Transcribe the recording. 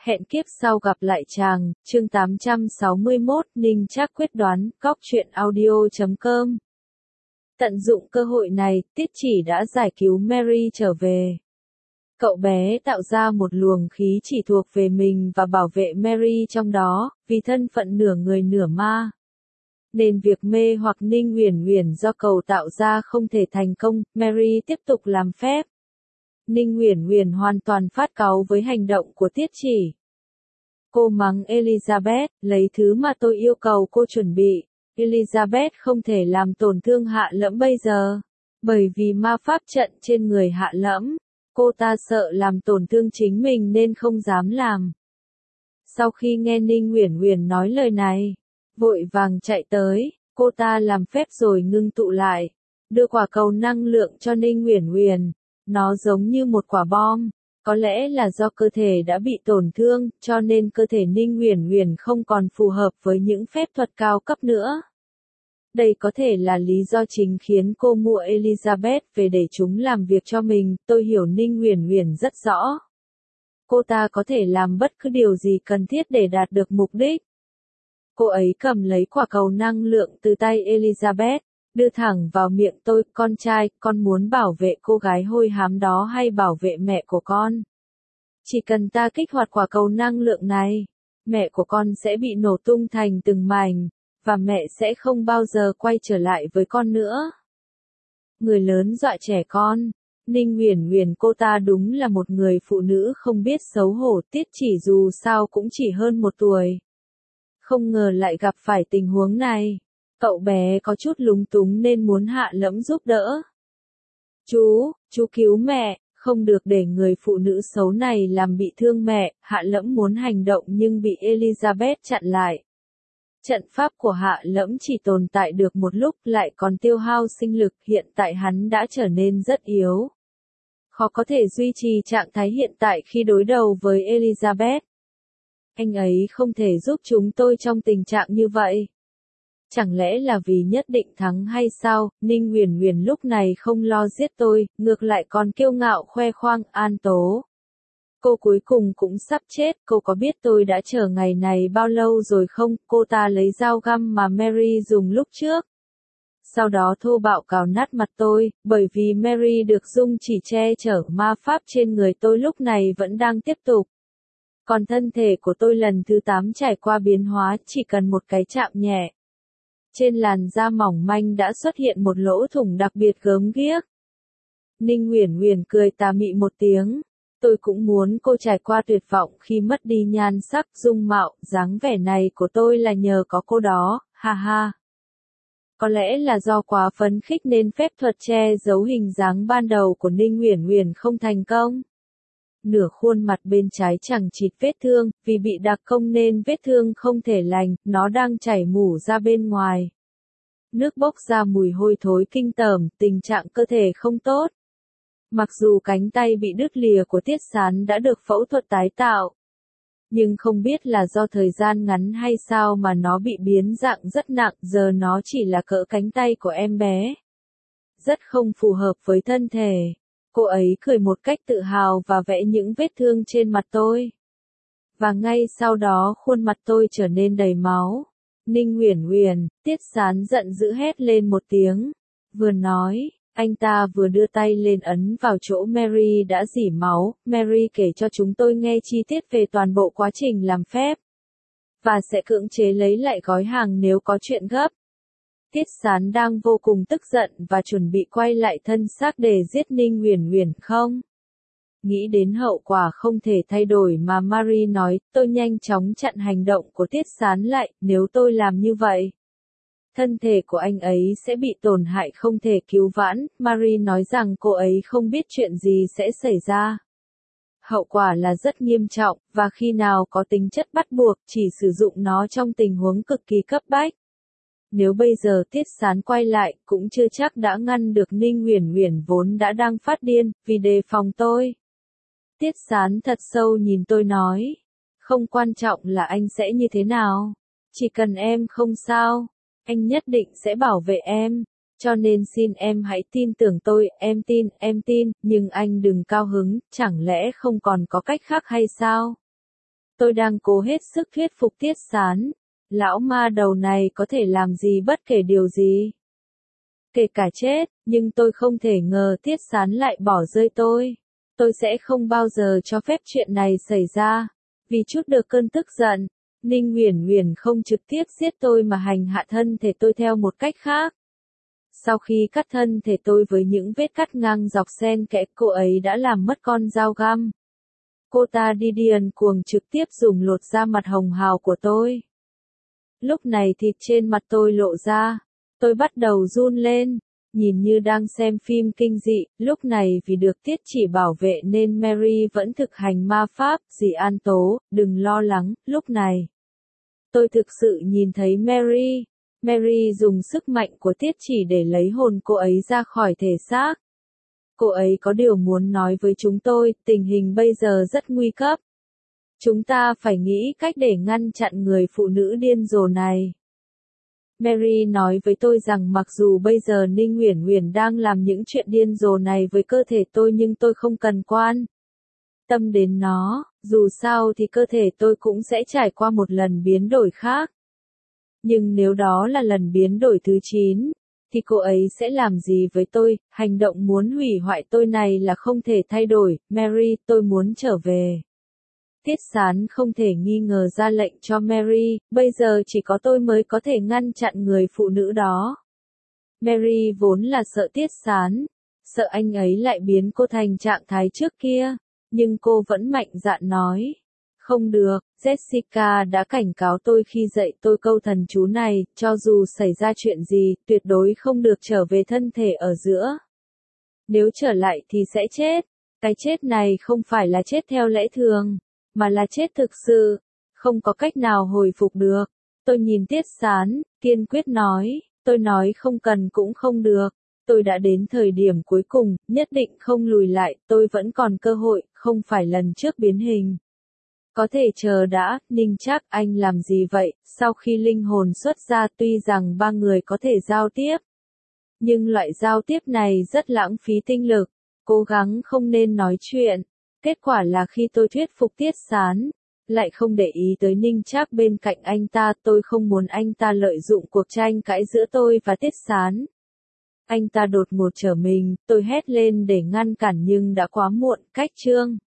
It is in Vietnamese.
Hẹn kiếp sau gặp lại chàng, chương 861, Ninh Trác quyết đoán, góc truyện audio.com. Tận dụng cơ hội này, Tiết Chỉ đã giải cứu Mary trở về. Cậu bé tạo ra một luồng khí chỉ thuộc về mình và bảo vệ Mary trong đó, vì thân phận nửa người nửa ma. Nên việc mê hoặc Ninh Uyển Uyển do cậu tạo ra không thể thành công, Mary tiếp tục làm phép. Ninh Uyển Uyển hoàn toàn phát cáu với hành động của Tiết Chỉ. Cô mắng Elizabeth, lấy thứ mà tôi yêu cầu cô chuẩn bị. Elizabeth không thể làm tổn thương Hạ Lẫm bây giờ. Bởi vì ma pháp trận trên người Hạ Lẫm, cô ta sợ làm tổn thương chính mình nên không dám làm. Sau khi nghe Ninh Uyển Uyển nói lời này, vội vàng chạy tới, cô ta làm phép rồi ngưng tụ lại, đưa quả cầu năng lượng cho Ninh Uyển Uyển. Nó giống như một quả bom. Có lẽ là do cơ thể đã bị tổn thương, cho nên cơ thể Ninh Uyển Uyển không còn phù hợp với những phép thuật cao cấp nữa. Đây có thể là lý do chính khiến cô mua Elizabeth về để chúng làm việc cho mình, tôi hiểu Ninh Uyển Uyển rất rõ. Cô ta có thể làm bất cứ điều gì cần thiết để đạt được mục đích. Cô ấy cầm lấy quả cầu năng lượng từ tay Elizabeth, đưa thẳng vào miệng tôi, con trai, con muốn bảo vệ cô gái hôi hám đó hay bảo vệ mẹ của con? Chỉ cần ta kích hoạt quả cầu năng lượng này, mẹ của con sẽ bị nổ tung thành từng mảnh, và mẹ sẽ không bao giờ quay trở lại với con nữa. Người lớn dọa trẻ con. Ninh Uyển Uyển cô ta đúng là một người phụ nữ không biết xấu hổ. Tiết Chỉ dù sao cũng chỉ hơn 1 tuổi. Không ngờ lại gặp phải tình huống này. Cậu bé có chút lúng túng nên muốn Hạ Lẫm giúp đỡ. Chú cứu mẹ, không được để người phụ nữ xấu này làm bị thương mẹ. Hạ Lẫm muốn hành động nhưng bị Elizabeth chặn lại. Trận pháp của Hạ Lẫm chỉ tồn tại được một lúc lại còn tiêu hao sinh lực, hiện tại hắn đã trở nên rất yếu. Khó có thể duy trì trạng thái hiện tại khi đối đầu với Elizabeth. Anh ấy không thể giúp chúng tôi trong tình trạng như vậy. Chẳng lẽ là vì nhất định thắng hay sao? Ninh Uyển Uyển lúc này không lo giết tôi, ngược lại còn kiêu ngạo khoe khoang, An Tố. Cô cuối cùng cũng sắp chết, cô có biết tôi đã chờ ngày này bao lâu rồi không? Cô ta lấy dao găm mà Mary dùng lúc trước. Sau đó thô bạo cào nát mặt tôi, bởi vì Mary được dung chỉ che chở ma pháp trên người tôi lúc này vẫn đang tiếp tục. Còn thân thể của tôi lần thứ 8 trải qua biến hóa, chỉ cần một cái chạm nhẹ. Trên làn da mỏng manh đã xuất hiện một lỗ thủng đặc biệt gớm ghiếc. Ninh Uyển Uyển cười tà mị một tiếng. Tôi cũng muốn cô trải qua tuyệt vọng khi mất đi nhan sắc, dung mạo, dáng vẻ này của tôi là nhờ có cô đó, ha ha. Có lẽ là do quá phấn khích nên phép thuật che giấu hình dáng ban đầu của Ninh Uyển Uyển không thành công. Nửa khuôn mặt bên trái chẳng chịt vết thương, vì bị đặc công nên vết thương không thể lành, nó đang chảy mủ ra bên ngoài. Nước bốc ra mùi hôi thối kinh tởm, tình trạng cơ thể không tốt. Mặc dù cánh tay bị đứt lìa của Tiết Sán đã được phẫu thuật tái tạo, nhưng không biết là do thời gian ngắn hay sao mà nó bị biến dạng rất nặng, giờ nó chỉ là cỡ cánh tay của em bé. Rất không phù hợp với thân thể. Cô ấy cười một cách tự hào và vẽ những vết thương trên mặt tôi. Và ngay sau đó khuôn mặt tôi trở nên đầy máu. Ninh Uyển Uyển, Tiết Sán giận dữ hét lên một tiếng. Vừa nói, anh ta vừa đưa tay lên ấn vào chỗ Mary đã rỉ máu. Mary kể cho chúng tôi nghe chi tiết về toàn bộ quá trình làm phép. Và sẽ cưỡng chế lấy lại gói hàng nếu có chuyện gấp. Tiết Sán đang vô cùng tức giận và chuẩn bị quay lại thân xác để giết Ninh Uyển Uyển không? Nghĩ đến hậu quả không thể thay đổi mà Marie nói, tôi nhanh chóng chặn hành động của Tiết Sán lại, nếu tôi làm như vậy. Thân thể của anh ấy sẽ bị tổn hại không thể cứu vãn, Marie nói rằng cô ấy không biết chuyện gì sẽ xảy ra. Hậu quả là rất nghiêm trọng, và khi nào có tính chất bắt buộc, chỉ sử dụng nó trong tình huống cực kỳ cấp bách. Nếu bây giờ Tiết Sán quay lại, cũng chưa chắc đã ngăn được Ninh Uyển Uyển vốn đã đang phát điên, vì đề phòng tôi. Tiết Sán thật sâu nhìn tôi nói. Không quan trọng là anh sẽ như thế nào. Chỉ cần em không sao, anh nhất định sẽ bảo vệ em. Cho nên xin em hãy tin tưởng tôi, em tin, nhưng anh đừng cao hứng, chẳng lẽ không còn có cách khác hay sao? Tôi đang cố hết sức thuyết phục Tiết Sán. Lão ma đầu này có thể làm gì bất kể điều gì. Kể cả chết, nhưng tôi không thể ngờ Tiết Sán lại bỏ rơi tôi. Tôi sẽ không bao giờ cho phép chuyện này xảy ra. Vì chút được cơn tức giận, Ninh Uyển Uyển không trực tiếp giết tôi mà hành hạ thân thể tôi theo một cách khác. Sau khi cắt thân thể tôi với những vết cắt ngang dọc xen kẽ, cô ấy đã làm mất con dao găm. Cô ta điên cuồng trực tiếp dùng lột da mặt hồng hào của tôi. Lúc này thịt trên mặt tôi lộ ra. Tôi bắt đầu run lên, nhìn như đang xem phim kinh dị. Lúc này vì được Tiết Chỉ bảo vệ nên Mary vẫn thực hành ma pháp. Dì An Tố, đừng lo lắng. Lúc này, tôi thực sự nhìn thấy Mary. Mary dùng sức mạnh của Tiết Chỉ để lấy hồn cô ấy ra khỏi thể xác. Cô ấy có điều muốn nói với chúng tôi, tình hình bây giờ rất nguy cấp. Chúng ta phải nghĩ cách để ngăn chặn người phụ nữ điên rồ này. Mary nói với tôi rằng mặc dù bây giờ Ninh Uyển Uyển đang làm những chuyện điên rồ này với cơ thể tôi nhưng tôi không cần quan tâm đến nó, dù sao thì cơ thể tôi cũng sẽ trải qua một lần biến đổi khác. Nhưng nếu đó là lần biến đổi thứ 9, thì cô ấy sẽ làm gì với tôi? Hành động muốn hủy hoại tôi này là không thể thay đổi. Mary, tôi muốn trở về. Tiết Sán không thể nghi ngờ ra lệnh cho Mary, bây giờ chỉ có tôi mới có thể ngăn chặn người phụ nữ đó. Mary vốn là sợ Tiết Sán, sợ anh ấy lại biến cô thành trạng thái trước kia, nhưng cô vẫn mạnh dạn nói. Không được, Jessica đã cảnh cáo tôi khi dạy tôi câu thần chú này, cho dù xảy ra chuyện gì, tuyệt đối không được trở về thân thể ở giữa. Nếu trở lại thì sẽ chết. Cái chết này không phải là chết theo lẽ thường, mà là chết thực sự, không có cách nào hồi phục được. Tôi nhìn Tiết Sán, kiên quyết nói, tôi nói không cần cũng không được. Tôi đã đến thời điểm cuối cùng, nhất định không lùi lại, tôi vẫn còn cơ hội, không phải lần trước biến hình. Có thể chờ đã, Ninh Trác, anh làm gì vậy? Sau khi linh hồn xuất ra tuy rằng ba người có thể giao tiếp, nhưng loại giao tiếp này rất lãng phí tinh lực, cố gắng không nên nói chuyện. Kết quả là khi tôi thuyết phục Tiết Sán, lại không để ý tới Ninh Trác bên cạnh anh ta, tôi không muốn anh ta lợi dụng cuộc tranh cãi giữa tôi và Tiết Sán. Anh ta đột ngột trở mình, tôi hét lên để ngăn cản nhưng đã quá muộn. Cách chương